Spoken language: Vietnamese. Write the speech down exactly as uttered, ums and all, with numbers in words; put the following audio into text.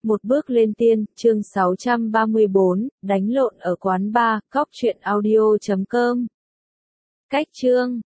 Một bước lên tiên, chương sáu trăm ba mươi bốn, đánh lộn ở quán bar, cóc truyện audio chấm com. Cách chương